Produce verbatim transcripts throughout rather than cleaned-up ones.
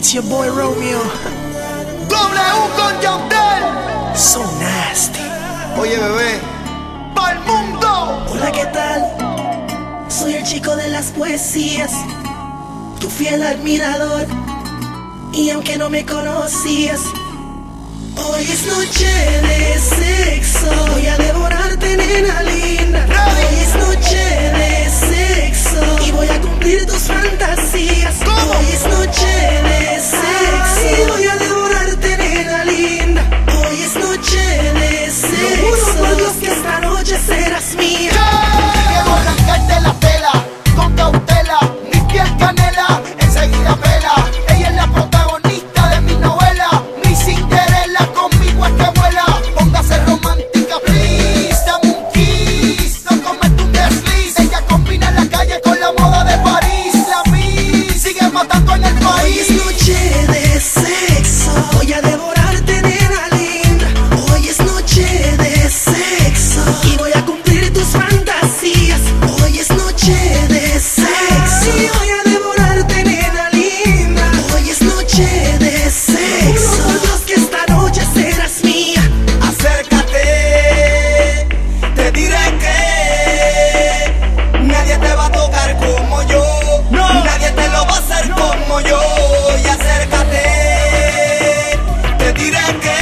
It's your boy Romeo. W con Yandel. So nasty. Oye, bebé, pa'l mundo. Hola, ¿qué tal? Soy el chico de las poesías, tu fiel admirador. Y aunque no me conocías, hoy es noche de sexo. Voy a devorarte, nena linda. Hoy es noche de sexo y voy a cumplir tus fantasías. Hoy es noche de sexo y voy a devorarte, nena linda. Hoy es noche de sexo. Lo juro por Dios que esta noche serás mía. Quiero arrancarte la tela con cautela, mi piel canela, enseguida pela. Ella es la protagonista de mi novela. Mi Cinderella conmigo es que vuela. Póngase romántica, please. Dame un kiss, no comete un desliz. Ella combina la calle con la moda de París. La Miss sigue matando en el país. Hoy es noche de sexo, voy a devorarte, nena linda. Hoy es noche de sexo y voy a cumplir tus fantasías. Hoy es noche de sexo y voy a devorarte, nena linda. Hoy es noche de sexo. Juro por Dios que esta noche serás mía. Acércate, te diré que nadie te va a tocar como yo. No. Nadie te lo va a hacer no. como yo. Y acércate, te diré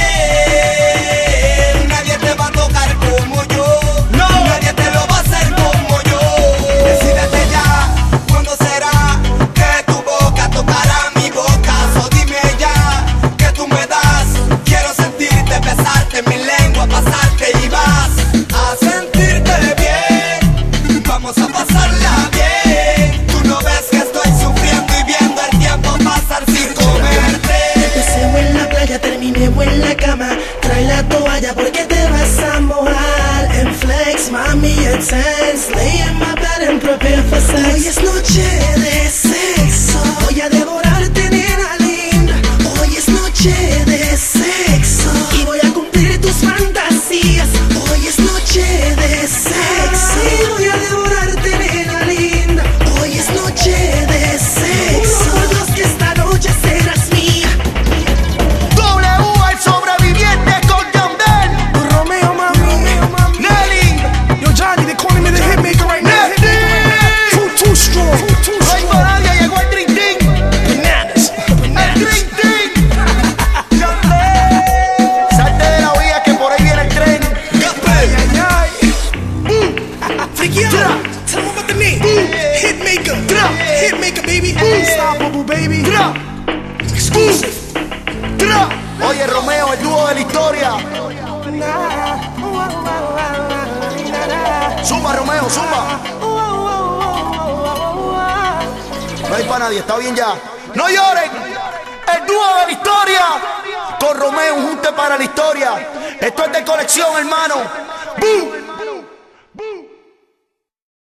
que nadie te va a tocar como yo. No. Nadie te lo va a hacer como yo. Decídete ya, ¿cuándo será que tu boca tocará mi boca? So dime ya, que tú me das. Quiero sentirte, besarte, mi lengua pasarte y vas a sentirte bien. Vamos a pasarla bien. Tú no ves que estoy sufriendo y viendo el tiempo pasar sin comerte. Empecemos en la playa, terminemos en la cama. Trae la toalla porque te vas a mojar. En flex, mami, it's tense. Lay in my bed and prepare for sex. Hoy es noche de sexo, voy a devorarte, nena linda. Hoy es noche de sexo y voy a cumplir tus fantasías. Hoy es noche de sexo y voy a devorarte, nena linda. Hoy es noche de sexo. Juro por Dios que esta noche serás mía. W, el sobreviviente con Yandel. Romeo, mami, Nelly, yo Johnny, they calling me the hitmaker right now. Too, too strong, too, too no hay strong. nadie, llegó el Dream Team. Bananas, El bananas. Dream Team. Yandel. Salte de la vía que por ahí viene el tren. Gasper. Ay, ay. Mm. Freaky out. Tell them about the name. Hitmaker, hitmaker, baby. Unstoppable, baby. Tra. Exclusive. Tra. Oye, Romeo, el dúo de la historia. Zumba, Romeo, zumba. No hay para nadie, está bien ya. No lloren. El dúo de la historia. Con Romeo, un junte para la historia. Esto es de colección, hermano. ¡Bum!